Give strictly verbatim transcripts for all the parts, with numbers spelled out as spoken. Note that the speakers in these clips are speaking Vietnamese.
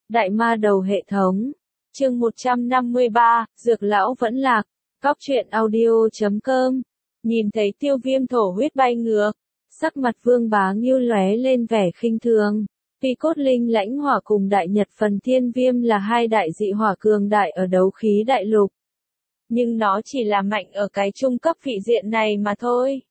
Đại ma đầu hệ thống. Chương một trăm năm mươi ba, Dược lão vẫn lạc. Cóc truyện audio chấm com. Nhìn thấy Tiêu Viêm thổ huyết bay ngược, sắc mặt Vương Bá Ngưu lóe lên vẻ khinh thường. Tuy cốt linh lãnh hỏa cùng đại nhật phần thiên viêm là hai đại dị hỏa cường đại ở đấu khí đại lục, nhưng nó chỉ là mạnh ở cái trung cấp vị diện này mà thôi.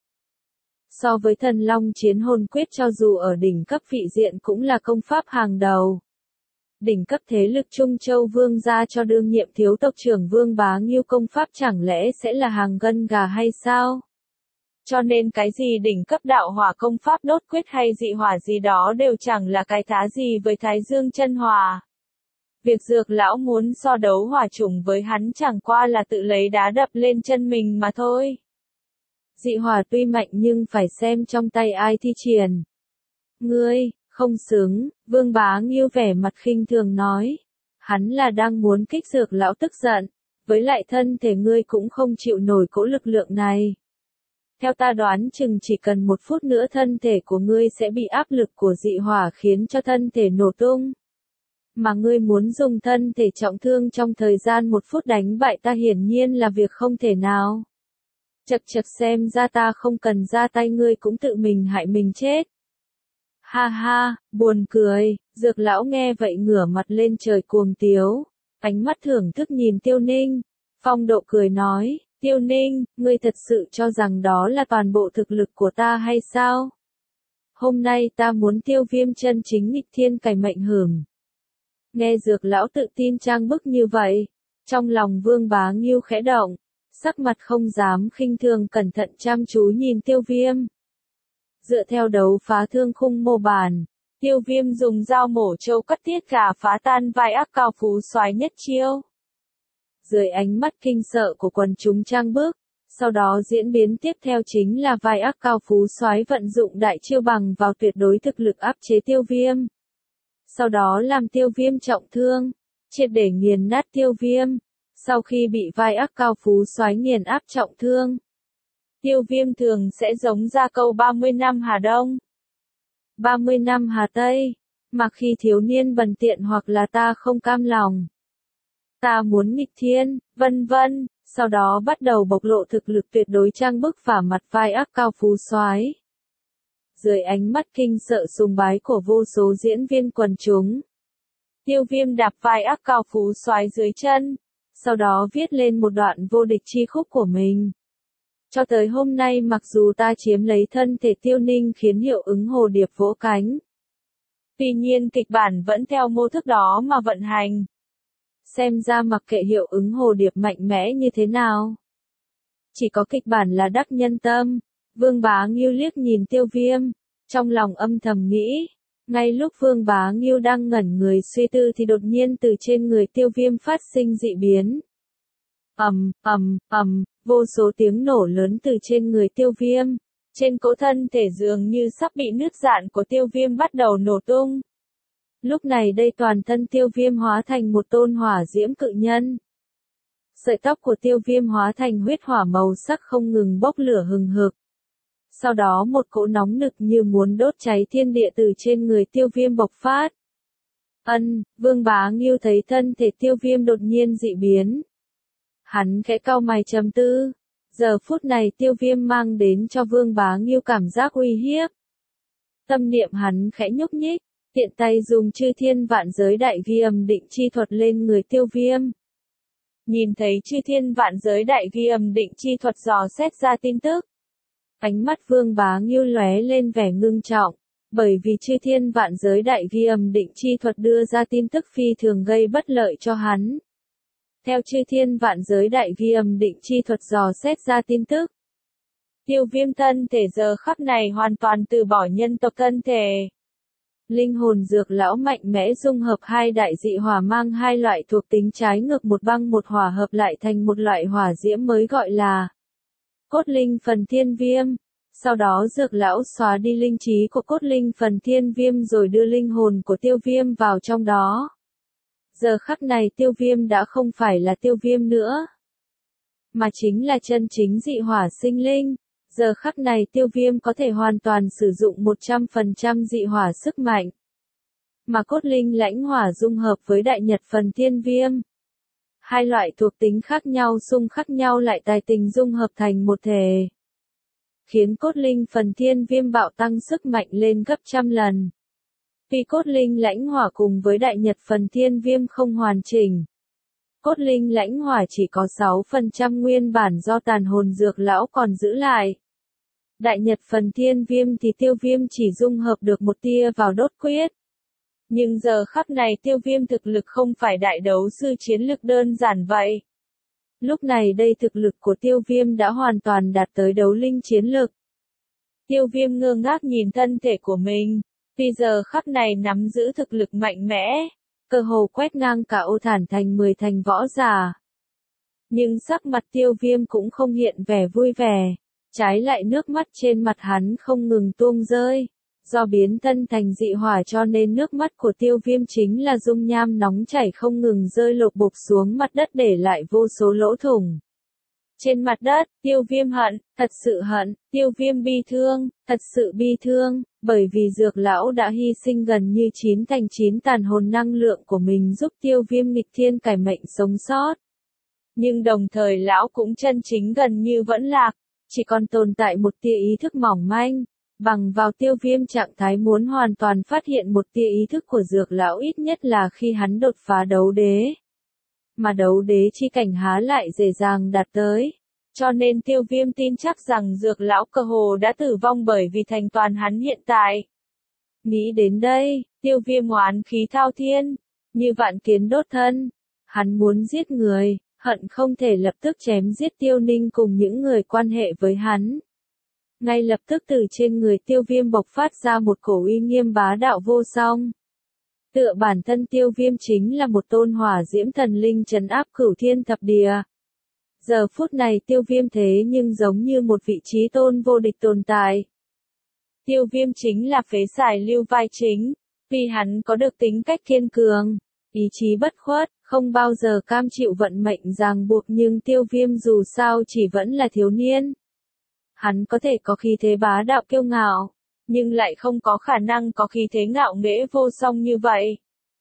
So với thần long chiến hồn quyết, cho dù ở đỉnh cấp vị diện cũng là công pháp hàng đầu. Đỉnh cấp thế lực Trung Châu Vương gia cho đương nhiệm thiếu tộc trưởng Vương Bá Ngưu công pháp chẳng lẽ sẽ là hàng gân gà hay sao? Cho nên cái gì đỉnh cấp đạo hỏa công pháp đốt quyết hay dị hỏa gì đó đều chẳng là cái thá gì với Thái Dương chân hỏa. Việc Dược lão muốn so đấu hỏa chủng với hắn chẳng qua là tự lấy đá đập lên chân mình mà thôi. Dị hỏa tuy mạnh nhưng phải xem trong tay ai thi triển. Ngươi, không xứng, Vương Bá Ngưu vẻ mặt khinh thường nói. Hắn là đang muốn kích Dược lão tức giận, với lại thân thể ngươi cũng không chịu nổi cỗ lực lượng này. Theo ta đoán chừng chỉ cần một phút nữa thân thể của ngươi sẽ bị áp lực của dị hỏa khiến cho thân thể nổ tung. Mà ngươi muốn dùng thân thể trọng thương trong thời gian một phút đánh bại ta hiển nhiên là việc không thể nào. Chật chật, xem ra ta không cần ra tay ngươi cũng tự mình hại mình chết. Ha ha, buồn cười, Dược lão nghe vậy ngửa mặt lên trời cuồng tiếu, ánh mắt thưởng thức nhìn Tiêu Ninh, phong độ cười nói, Tiêu Ninh, ngươi thật sự cho rằng đó là toàn bộ thực lực của ta hay sao? Hôm nay ta muốn Tiêu Viêm chân chính nghịch thiên cải mệnh hưởng. Nghe Dược lão tự tin trang bức như vậy, trong lòng Vương Bá Ngưu khẽ động, sắc mặt không dám khinh thường cẩn thận chăm chú nhìn Tiêu Viêm. Dựa theo đấu phá thương khung mô bản, Tiêu Viêm dùng dao mổ trâu cắt tiết gà phá tan vai ác cao phú soái nhất chiêu. Dưới ánh mắt kinh sợ của quần chúng trang bức, sau đó diễn biến tiếp theo chính là vai ác cao phú soái vận dụng đại chiêu bằng vào tuyệt đối thực lực áp chế Tiêu Viêm. Sau đó làm Tiêu Viêm trọng thương, triệt để nghiền nát Tiêu Viêm. Sau khi bị vai ác cao phú soái nghiền áp trọng thương, Tiêu Viêm thường sẽ giống ra câu ba mươi năm Hà Đông, ba mươi năm Hà Tây, mà khi thiếu niên bần tiện hoặc là ta không cam lòng, ta muốn nghịch thiên, vân vân, sau đó bắt đầu bộc lộ thực lực tuyệt đối trang bức vả mặt vai ác cao phú soái. Dưới ánh mắt kinh sợ sùng bái của vô số diễn viên quần chúng, Tiêu Viêm đạp vai ác cao phú soái dưới chân, sau đó viết lên một đoạn vô địch chi khúc của mình. Cho tới hôm nay mặc dù ta chiếm lấy thân thể Tiêu Ninh khiến hiệu ứng hồ điệp vỗ cánh, tuy nhiên kịch bản vẫn theo mô thức đó mà vận hành. Xem ra mặc kệ hiệu ứng hồ điệp mạnh mẽ như thế nào, chỉ có kịch bản là đắc nhân tâm. Vương Bá Ngưu liếc nhìn Tiêu Viêm, trong lòng âm thầm nghĩ. Ngay lúc Vương Bá Ngưu đang ngẩn người suy tư thì đột nhiên từ trên người Tiêu Viêm phát sinh dị biến. Ầm, ầm, ầm, vô số tiếng nổ lớn từ trên người Tiêu Viêm. Trên cỗ thân thể dường như sắp bị nứt rạn của Tiêu Viêm bắt đầu nổ tung. Lúc này đây toàn thân Tiêu Viêm hóa thành một tôn hỏa diễm cự nhân. Sợi tóc của Tiêu Viêm hóa thành huyết hỏa màu sắc không ngừng bốc lửa hừng hực. Sau đó một cỗ nóng nực như muốn đốt cháy thiên địa từ trên người Tiêu Viêm bộc phát. Ân, Vương Bá Ngưu thấy thân thể Tiêu Viêm đột nhiên dị biến. Hắn khẽ cau mày trầm tư. Giờ phút này Tiêu Viêm mang đến cho Vương Bá Ngưu cảm giác uy hiếp. Tâm niệm hắn khẽ nhúc nhích, tiện tay dùng chư thiên vạn giới đại ghi âm định chi thuật lên người Tiêu Viêm. Nhìn thấy chư thiên vạn giới đại ghi âm định chi thuật dò xét ra tin tức, ánh mắt Vương Bá Ngưu lóe lên vẻ ngưng trọng, bởi vì chư thiên vạn giới đại ghi âm định chi thuật đưa ra tin tức phi thường gây bất lợi cho hắn. Theo chư thiên vạn giới đại ghi âm định chi thuật dò xét ra tin tức, Tiêu Viêm thân thể giờ khắc này hoàn toàn từ bỏ nhân tộc thân thể. Linh hồn Dược lão mạnh mẽ dung hợp hai đại dị hỏa mang hai loại thuộc tính trái ngược một băng một hỏa hợp lại thành một loại hỏa diễm mới gọi là cốt linh phần thiên viêm. Sau đó Dược lão xóa đi linh trí của cốt linh phần thiên viêm rồi đưa linh hồn của Tiêu Viêm vào trong đó. Giờ khắc này Tiêu Viêm đã không phải là Tiêu Viêm nữa, mà chính là chân chính dị hỏa sinh linh. Giờ khắc này Tiêu Viêm có thể hoàn toàn sử dụng một trăm phần trăm dị hỏa sức mạnh. mà cốt linh lãnh hỏa dung hợp với đại nhật phần thiên viêm. Hai loại thuộc tính khác nhau xung khắc nhau lại tài tình dung hợp thành một thể, khiến cốt linh phần thiên viêm bạo tăng sức mạnh lên gấp trăm lần. Vì cốt linh lãnh hỏa cùng với đại nhật phần thiên viêm không hoàn chỉnh, cốt linh lãnh hỏa chỉ có sáu phần trăm nguyên bản do tàn hồn dược lão còn giữ lại. Đại nhật phần thiên viêm thì Tiêu Viêm chỉ dung hợp được một tia vào đốt quyết. Nhưng giờ khắc này Tiêu Viêm thực lực không phải đại đấu sư chiến lực đơn giản vậy. Lúc này đây thực lực của Tiêu Viêm đã hoàn toàn đạt tới đấu linh chiến lực. Tiêu Viêm ngơ ngác nhìn thân thể của mình, vì giờ khắc này nắm giữ thực lực mạnh mẽ, cơ hồ quét ngang cả Ô Thản thành mười thành võ giả. Nhưng sắc mặt Tiêu Viêm cũng không hiện vẻ vui vẻ, trái lại nước mắt trên mặt hắn không ngừng tuôn rơi. Do biến thân thành dị hỏa cho nên nước mắt của Tiêu Viêm chính là dung nham nóng chảy không ngừng rơi lộp bộp xuống mặt đất để lại vô số lỗ thủng. Trên mặt đất, Tiêu Viêm hận, thật sự hận, Tiêu Viêm bi thương, thật sự bi thương, bởi vì dược lão đã hy sinh gần như chín thành chín tàn hồn năng lượng của mình giúp Tiêu Viêm nghịch thiên cải mệnh sống sót. Nhưng đồng thời lão cũng chân chính gần như vẫn lạc, chỉ còn tồn tại một tia ý thức mỏng manh. Bằng vào Tiêu Viêm trạng thái muốn hoàn toàn phát hiện một tia ý thức của dược lão ít nhất là khi hắn đột phá đấu đế. Mà đấu đế chi cảnh há lại dễ dàng đạt tới. Cho nên Tiêu Viêm tin chắc rằng dược lão cơ hồ đã tử vong bởi vì thành toàn hắn hiện tại. Nghĩ đến đây, Tiêu Viêm oán khí thao thiên, như vạn kiến đốt thân. Hắn muốn giết người, hận không thể lập tức chém giết Tiêu Ninh cùng những người quan hệ với hắn. Ngay lập tức từ trên người Tiêu Viêm bộc phát ra một cổ uy nghiêm bá đạo vô song. Tựa bản thân Tiêu Viêm chính là một tôn hỏa diễm thần linh trấn áp cửu thiên thập địa. Giờ phút này Tiêu Viêm thế nhưng giống như một vị trí tôn vô địch tồn tại. Tiêu Viêm chính là phế xài lưu vai chính, vì hắn có được tính cách kiên cường, ý chí bất khuất, không bao giờ cam chịu vận mệnh ràng buộc, nhưng Tiêu Viêm dù sao chỉ vẫn là thiếu niên. Hắn có thể có khí thế bá đạo kiêu ngạo, nhưng lại không có khả năng có khí thế ngạo nghễ vô song như vậy.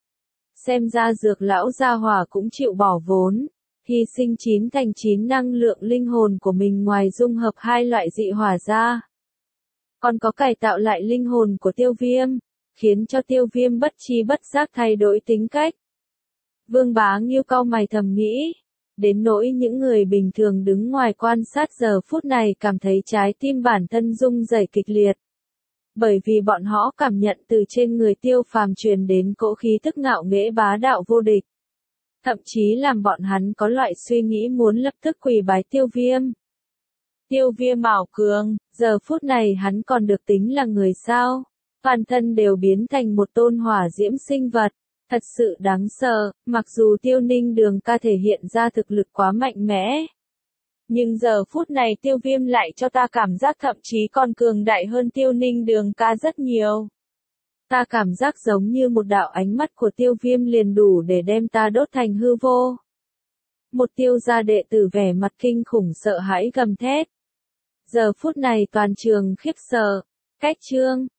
Xem ra dược lão gia hỏa cũng chịu bỏ vốn, hy sinh chín thành chín năng lượng linh hồn của mình, ngoài dung hợp hai loại dị hỏa ra. Còn có cải tạo lại linh hồn của Tiêu Viêm, khiến cho Tiêu Viêm bất chi bất giác thay đổi tính cách. Vương Bá Nghiêu cau mày thầm nghĩ. Đến nỗi những người bình thường đứng ngoài quan sát giờ phút này cảm thấy trái tim bản thân rung rẩy kịch liệt. Bởi vì bọn họ cảm nhận từ trên người Tiêu Phàm truyền đến cỗ khí tức ngạo nghễ bá đạo vô địch. Thậm chí làm bọn hắn có loại suy nghĩ muốn lập tức quỳ bái Tiêu Viêm. Tiêu Viêm ảo cường, giờ phút này hắn còn được tính là người sao? Toàn thân đều biến thành một tôn hỏa diễm sinh vật. Thật sự đáng sợ, mặc dù Tiêu Ninh Đường ca thể hiện ra thực lực quá mạnh mẽ. Nhưng giờ phút này Tiêu Viêm lại cho ta cảm giác thậm chí còn cường đại hơn Tiêu Ninh Đường ca rất nhiều. Ta cảm giác giống như một đạo ánh mắt của Tiêu Viêm liền đủ để đem ta đốt thành hư vô. Một Tiêu gia đệ tử vẻ mặt kinh khủng sợ hãi gầm thét. Giờ phút này toàn trường khiếp sợ. Cách chương